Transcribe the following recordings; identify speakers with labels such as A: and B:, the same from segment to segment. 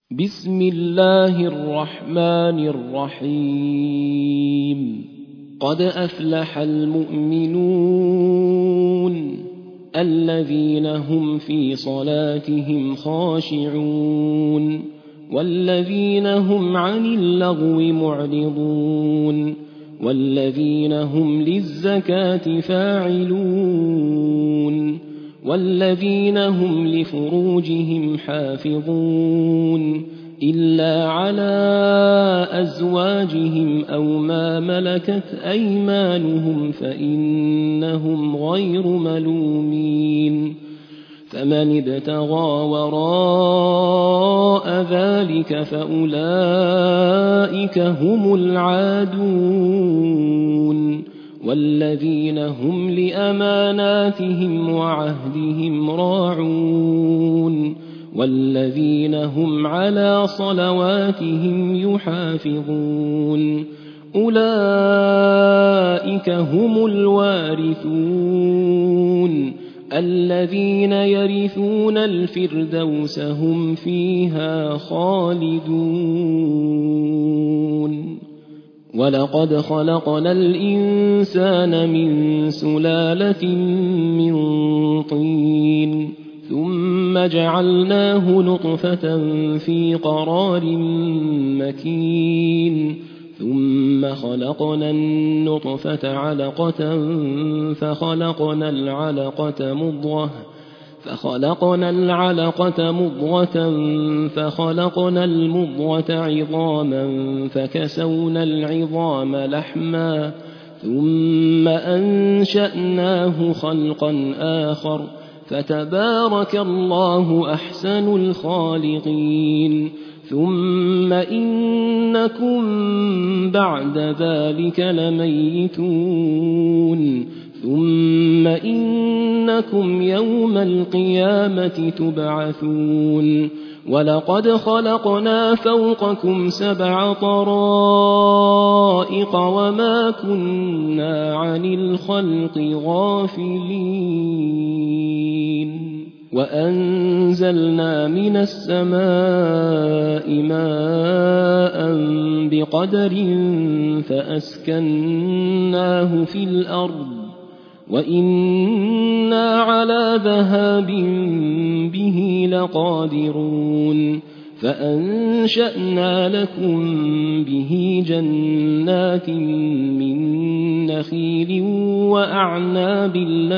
A: بسم الله الرحمن الرحيم قد أفلح المؤمنون الذين هم في صلاتهم خاشعون والذين هم عن اللغو معرضون والذين هم للزكاة فاعلون والذين هم لفروجهم حافظون إلا على أزواجهم أو ما ملكت أيمانهم فإنهم غير ملومين فمن ابتغى وراء ذلك فأولئك هم العادون والذين هم لأماناتهم وعهدهم راعون والذين هم على صلواتهم يحافظون أولئك هم الوارثون الذين يرثون الفردوس هم فيها خالدون ولقد خلقنا الإنسان من سلالة من طين ثم جعلناه نطفة في قرار مكين ثم خلقنا النطفة علقة فخلقنا العلقة مضغة فخلقنا المضغة عظاما فكسونا العظام لحما ثم أنشأناه خلقا آخر فتبارك الله أحسن الخالقين ثم إنكم بعد ذلك لميتون ثم إنكم يوم القيامة تبعثون ولقد خلقنا فوقكم 7 طرائق وما كنا عن الخلق غافلين وأنزلنا من السماء ماء بقدر فأسكناه في الأرض وإنا على ذهاب به لقادرون فأنشأنا لكم به جنات من نخيل وأعناب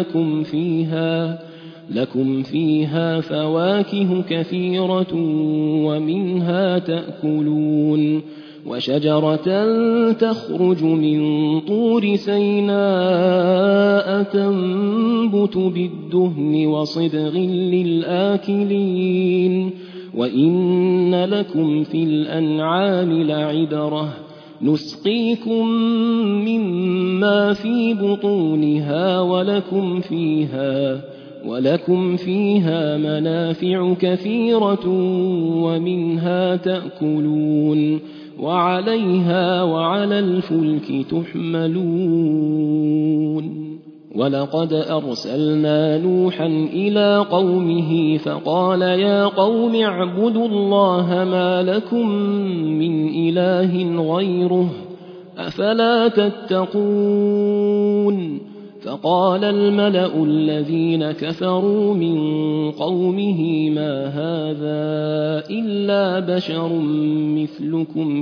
A: لكم فيها فواكه كثيرة ومنها تأكلون وشجرة تخرج من طور سيناء تنبت بالدهن وصبغ للآكلين وإن لكم في الأنعام لعبرة نسقيكم مما في بطونها ولكم فيها منافع كثيرة ومنها تأكلون وعليها وعلى الفلك تحملون ولقد أرسلنا نوحا إلى قومه فقال يا قوم اعبدوا الله ما لكم من إله غيره أفلا تتقون فقال الملأ الذين كفروا من قومه ما هذا إلا بشر مثلكم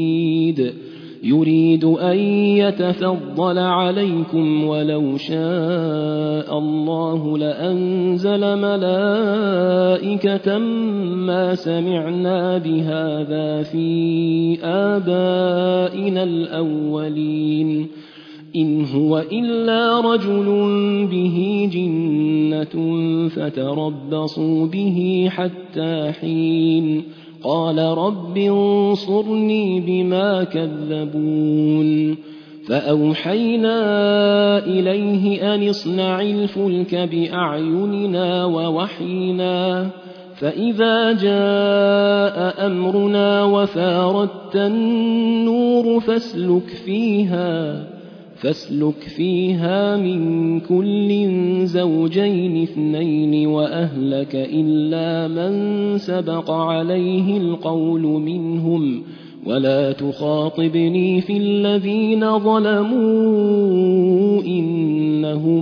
A: يريد أن يتفضل عليكم ولو شاء الله لأنزل ملائكة ما سمعنا بهذا في آبائنا الأولين إن هو إلا رجل به جنة فتربصوا به حتى حين قال رب انصرني بما كذبون فأوحينا إليه أن اصنع الفلك بأعيننا ووحينا فإذا جاء أمرنا وفاردت النور فاسلك فيها من كل زوجين اثنين وأهلك إلا من سبق عليه القول منهم ولا تخاطبني في الذين ظلموا إنهم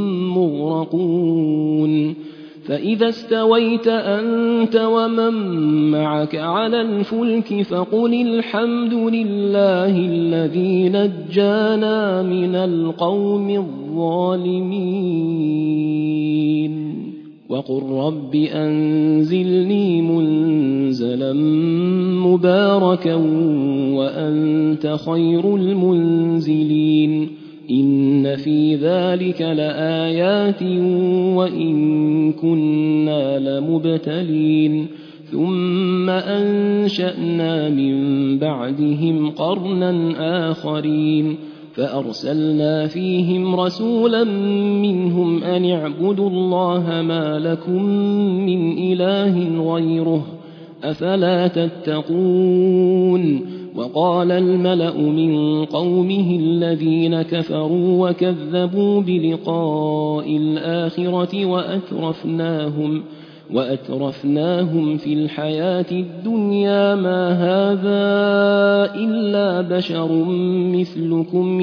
A: مغرقون فإذا استويت أنت ومن معك على الفلك فقل الحمد لله الذي نجانا من القوم الظالمين وقل رب أنزلني منزلا مباركا وأنت خير المنزلين إن في ذلك لآيات وإن كنا لمبتلين ثم أنشأنا من بعدهم قرنا آخرين فأرسلنا فيهم رسولا منهم أن اعبدوا الله ما لكم من إله غيره أفلا تتقون وقال الملأ من قومه الذين كفروا وكذبوا بلقاء الآخرة وأترفناهم في الحياة الدنيا ما هذا إلا بشر مثلكم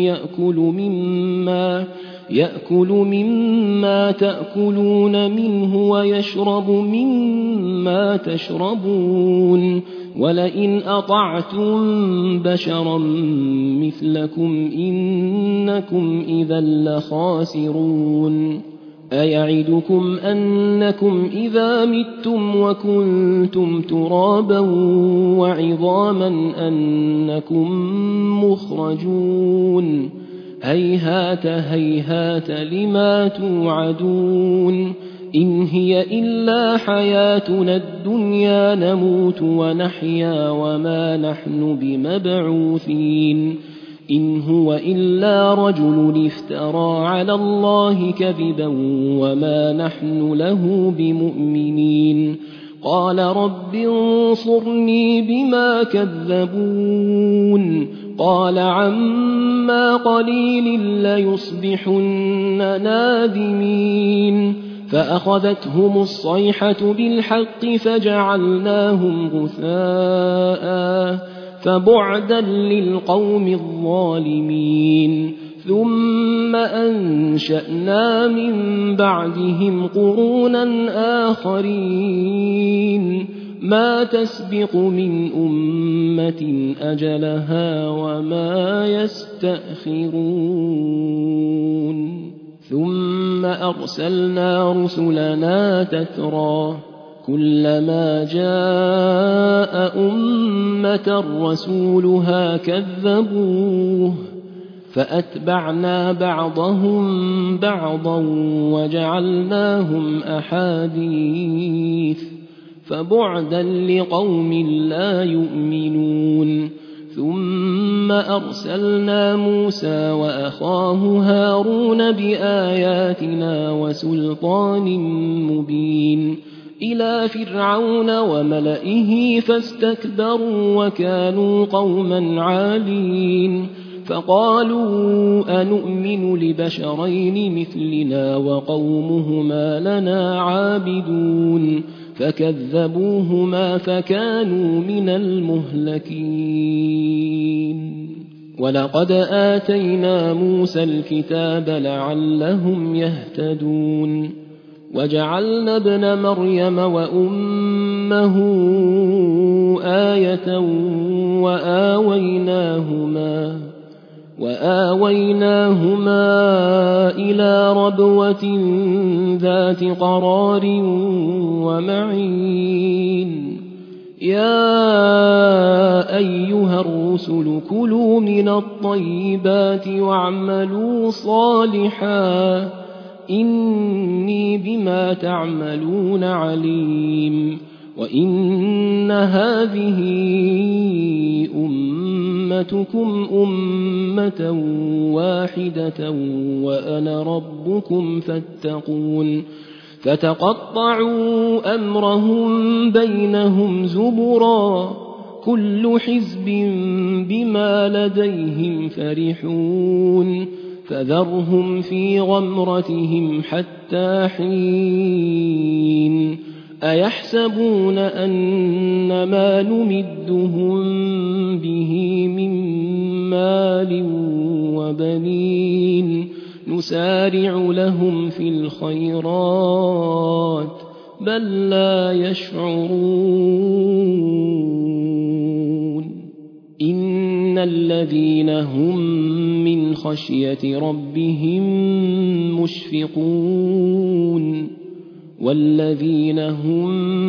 A: يأكل مما تأكلون منه ويشرب مما تشربون ولئن أطعتم بشرا مثلكم إنكم إذا لخاسرون أيعدكم أنكم إذا متم وكنتم ترابا وعظاما أنكم مخرجون هيهات هيهات لما توعدون إن هي إلا حياتنا الدنيا نموت ونحيا وما نحن بمبعوثين إن هو إلا رجل افترى على الله كذبا وما نحن له بمؤمنين قال رب انصرني بما كذبون قال عما قليل ليصبحن نادمين فأخذتهم الصيحة بالحق فجعلناهم غثاء فبعدا للقوم الظالمين ثم أنشأنا من بعدهم قرونا آخرين ما تسبق من أمة أجلها وما يستأخرون ثم أرسلنا رسلنا تترى كلما جاء أمة رسولها كذبوه فأتبعنا بعضهم بعضا وجعلناهم أحاديث فبعدا لقوم لا يؤمنون ثم أرسلنا موسى وأخاه هارون بآياتنا وسلطان مبين إلى فرعون وملئه فاستكبروا وكانوا قوما عالين فقالوا أنؤمن لبشرين مثلنا وقومهما لنا عابدون فكذبوهما فكانوا من المهلكين ولقد آتينا موسى الكتاب لعلهم يهتدون وجعلنا ابن مريم وأمه آية وآويناهما إلى ربوة ذات قرار ومعين يا أيها الرسل كلوا من الطيبات واعملوا صالحا إني بما تعملون عليم وإن هذه أمتكم أمة واحدة وأنا ربكم فاتقون فتقطعوا أمرهم بينهم زبرا كل حزب بما لديهم فرحون فذرهم في غمرتهم حتى حين أيحسبون أن ما نمدهم به من مال وبنين نسارع لهم في الخيرات بل لا يشعرون إن الذين هم من خشية ربهم مشفقون والذين هم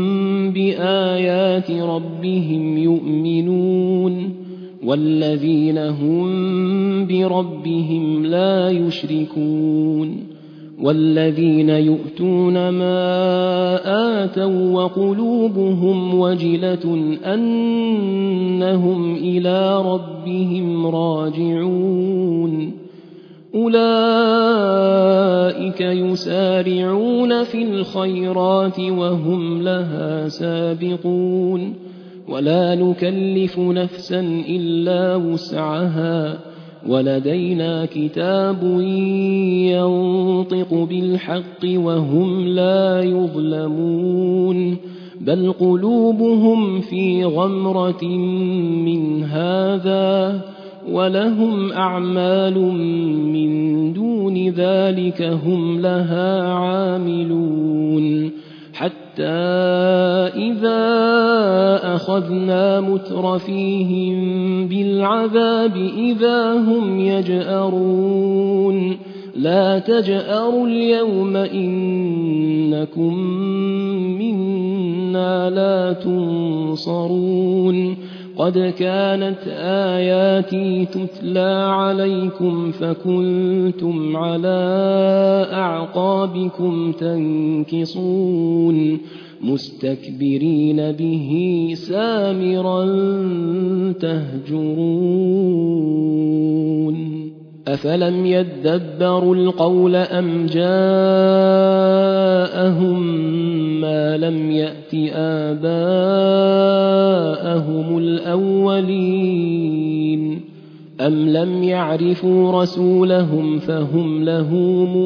A: بآيات ربهم يؤمنون والذين هم بربهم لا يشركون والذين يؤتون ما آتوا وقلوبهم وجلة أنهم إلى ربهم راجعون أولئك يسارعون في الخيرات وهم لها سابقون ولا نكلف نفسا إلا وسعها ولدينا كتاب ينطق بالحق وهم لا يظلمون بل قلوبهم في غمرة من هذا ولهم أعمال من دون ذلك هم لها عاملون حتى إذا أخذنا مترفيهم بالعذاب إذا هم يجأرون لا تجأروا اليوم إنكم منا لا تنصرون قد كانت آياتي تتلى عليكم فكنتم على أعقابكم تنكصون مستكبرين به سامرا تهجرون أفلم يدبروا القول أم جاءهم ما لم يأت آباءهم الأولين أم لم يعرفوا رسولهم فهم له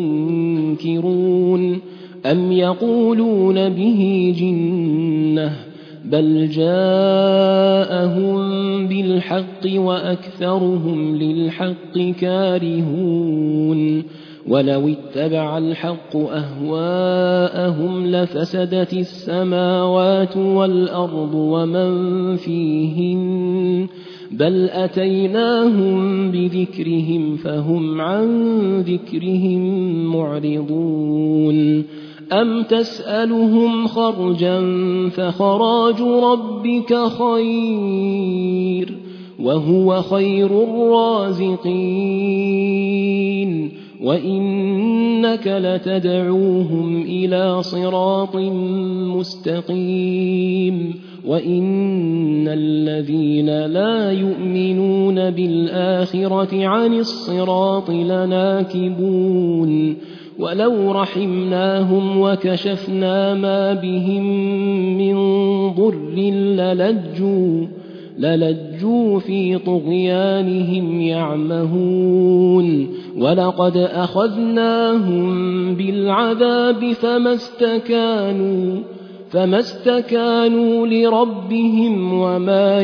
A: منكرون أم يقولون به جنة بل جاءهم بالحق وأكثرهم للحق كارهون ولو اتبع الحق أهواءهم لفسدت السماوات والأرض ومن فيهن بل أتيناهم بذكرهم فهم عن ذكرهم معرضون أم تسألهم خرجا فخراج ربك خير وهو خير الرازقين وإنك لتدعوهم إلى صراط مستقيم وإن الذين لا يؤمنون بالآخرة عن الصراط لناكبون ولو رحمناهم وكشفنا ما بهم من ضر للجوا في طغيانهم يعمهون ولقد أخذناهم بالعذاب فما استكانوا لربهم وما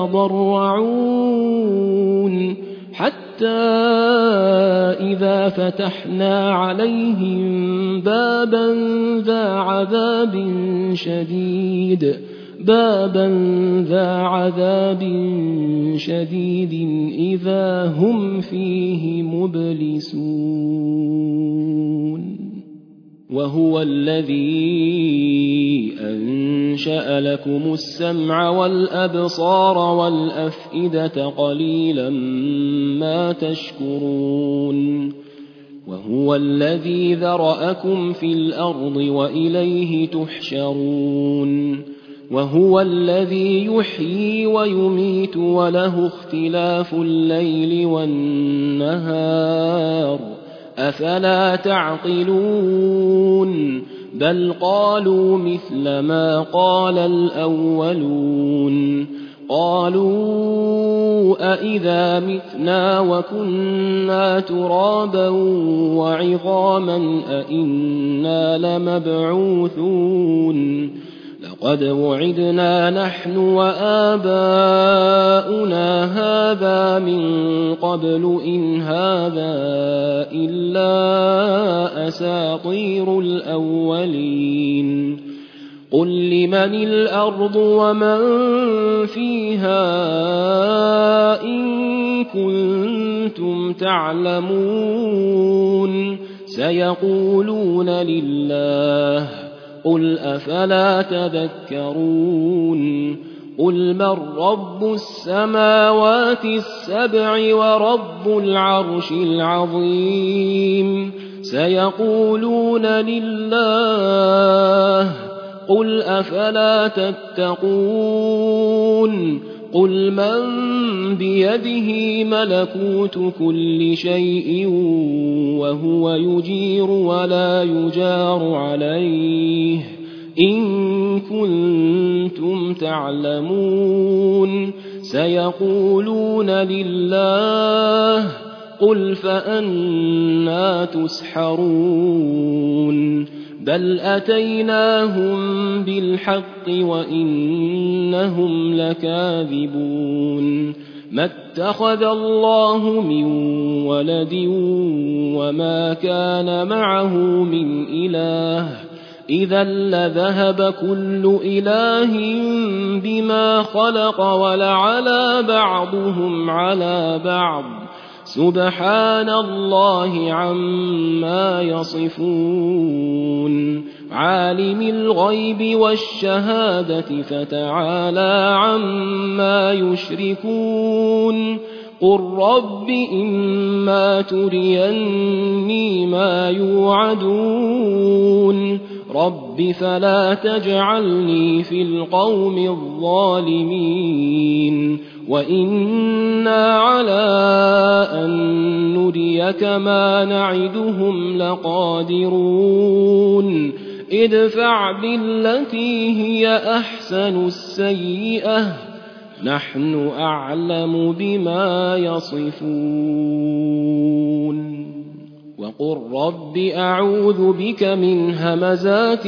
A: يتضرعون حتى إذا فتحنا عليهم بابا ذا عذاب شديد إذا هم فيه مبلسون وهو الذي أنشأ لكم السمع والأبصار والأفئدة قليلا ما تشكرون وهو الذي ذرأكم في الأرض وإليه تحشرون وهو الذي يحيي ويميت وله اختلاف الليل والنهار أفلا تعقلون بل قالوا مثل ما قال الأولون قالوا أإذا متنا وكنا ترابا وعظاما أإنا لمبعوثون لقد وعدنا نحن وآباؤنا هذا من قبل إن هذا إلا أساطير الأولين قل لمن الأرض ومن فيها إن كنتم تعلمون سيقولون لله قل أفلا تذكرون قل من رب السماوات السبع ورب العرش العظيم سيقولون لله قل أفلا تتقون قل من بيده ملكوت كل شيء وهو يجير ولا يجار عليه إن كنتم تعلمون سيقولون لله قل فأنى تسحرون بل أتيناهم بالحق وإنهم لكاذبون ما اتخذ الله من ولد وما كان معه من إله إذا لذهب كل إله بما خلق ولعلى بعضهم على بعض سبحان الله عما يصفون عالم الغيب والشهادة فتعالى عما يشركون قل رب إما تريني ما يوعدون رب فلا تجعلني في القوم الظالمين وإنا على أن نريك ما نعدهم لقادرون ادفع بالتي هي أحسن السيئة نحن أعلم بما يصفون وقل رب أعوذ بك من همزات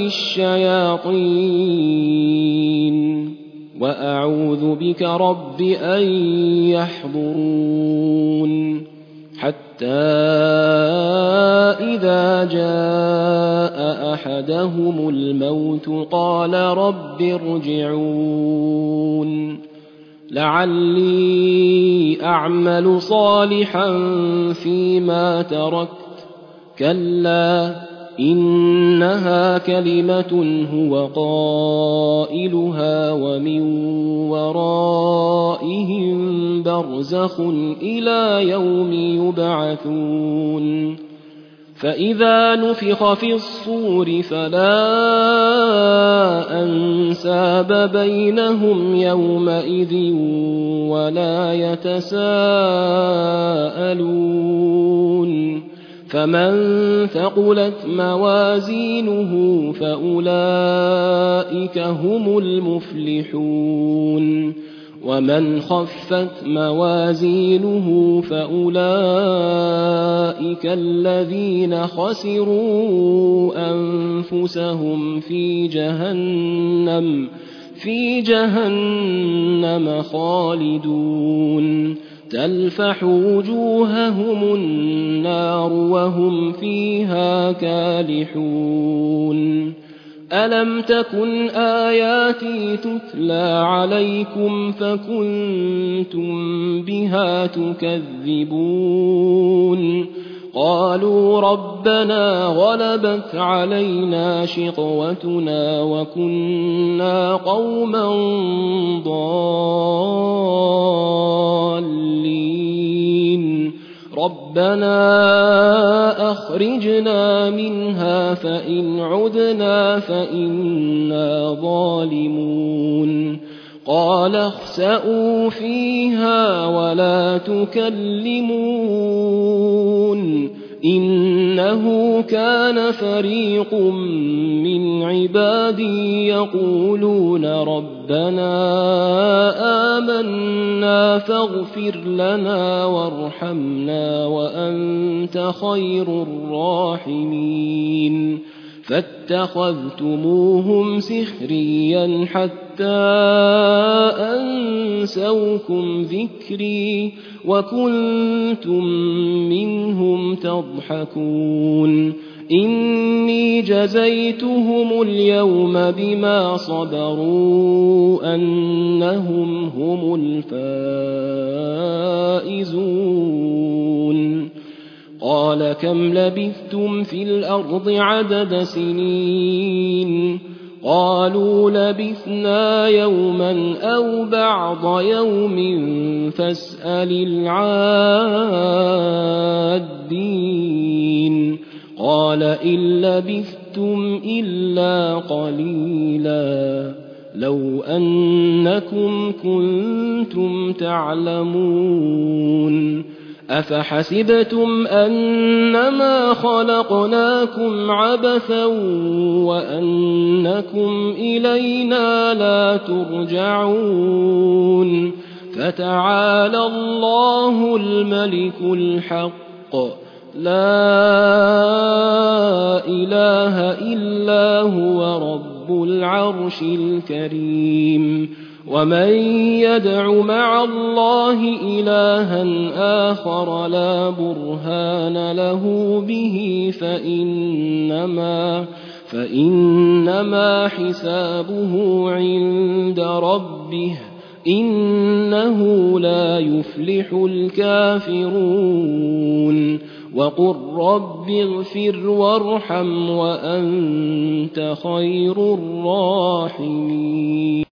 A: الشياطين وأعوذ بك رب أن يحضرون حتى إذا جاء أحدهم الموت قال رب ارجعون لعلي أعمل صالحا فيما تركت كلا إنها كلمة هو قائلها ومن ورائهم برزخ إلى يوم يبعثون فإذا نفخ في الصور فلا أنساب بينهم يومئذ ولا يتساءلون فمن ثقلت موازينه فأولئك هم المفلحون ومن خفت موازينه فأولئك الذين خسروا أنفسهم في جهنم خالدون تلفح وجوههم النار وهم فيها كالحون ألم تكن آياتي تتلى عليكم فكنتم بها تكذبون قالوا ربنا غلبت علينا شقوتنا وكنا قوما ضالين ربنا أخرجنا منها فإن عدنا فإنا ظالمون قال اخسئوا فيها ولا تكلمون إنه كان فريق من عبادي يقولون ربنا آمنا فاغفر لنا وارحمنا وأنت خير الراحمين فاتخذتموهم سخريا حتى أنسوكم ذكري وكنتم منهم تضحكون إني جزيتهم اليوم بما صبروا أنهم هم الفائزون قال كم لبثتم في الأرض عدد سنين قالوا لبثنا يوما أو بعض يوم فاسأل العادين قال إن لبثتم إلا قليلا لو أنكم كنتم تعلمون أفحسبتم أنما خلقناكم عبثا وأنكم إلينا لا ترجعون فتعالى الله الملك الحق لا إله إلا هو رب العرش الكريم ومن يدع مع الله إلها آخر لا برهان له به فإنما حسابه عند ربه إنه لا يفلح الكافرون وقل رب اغفر وارحم وأنت خير الراحمين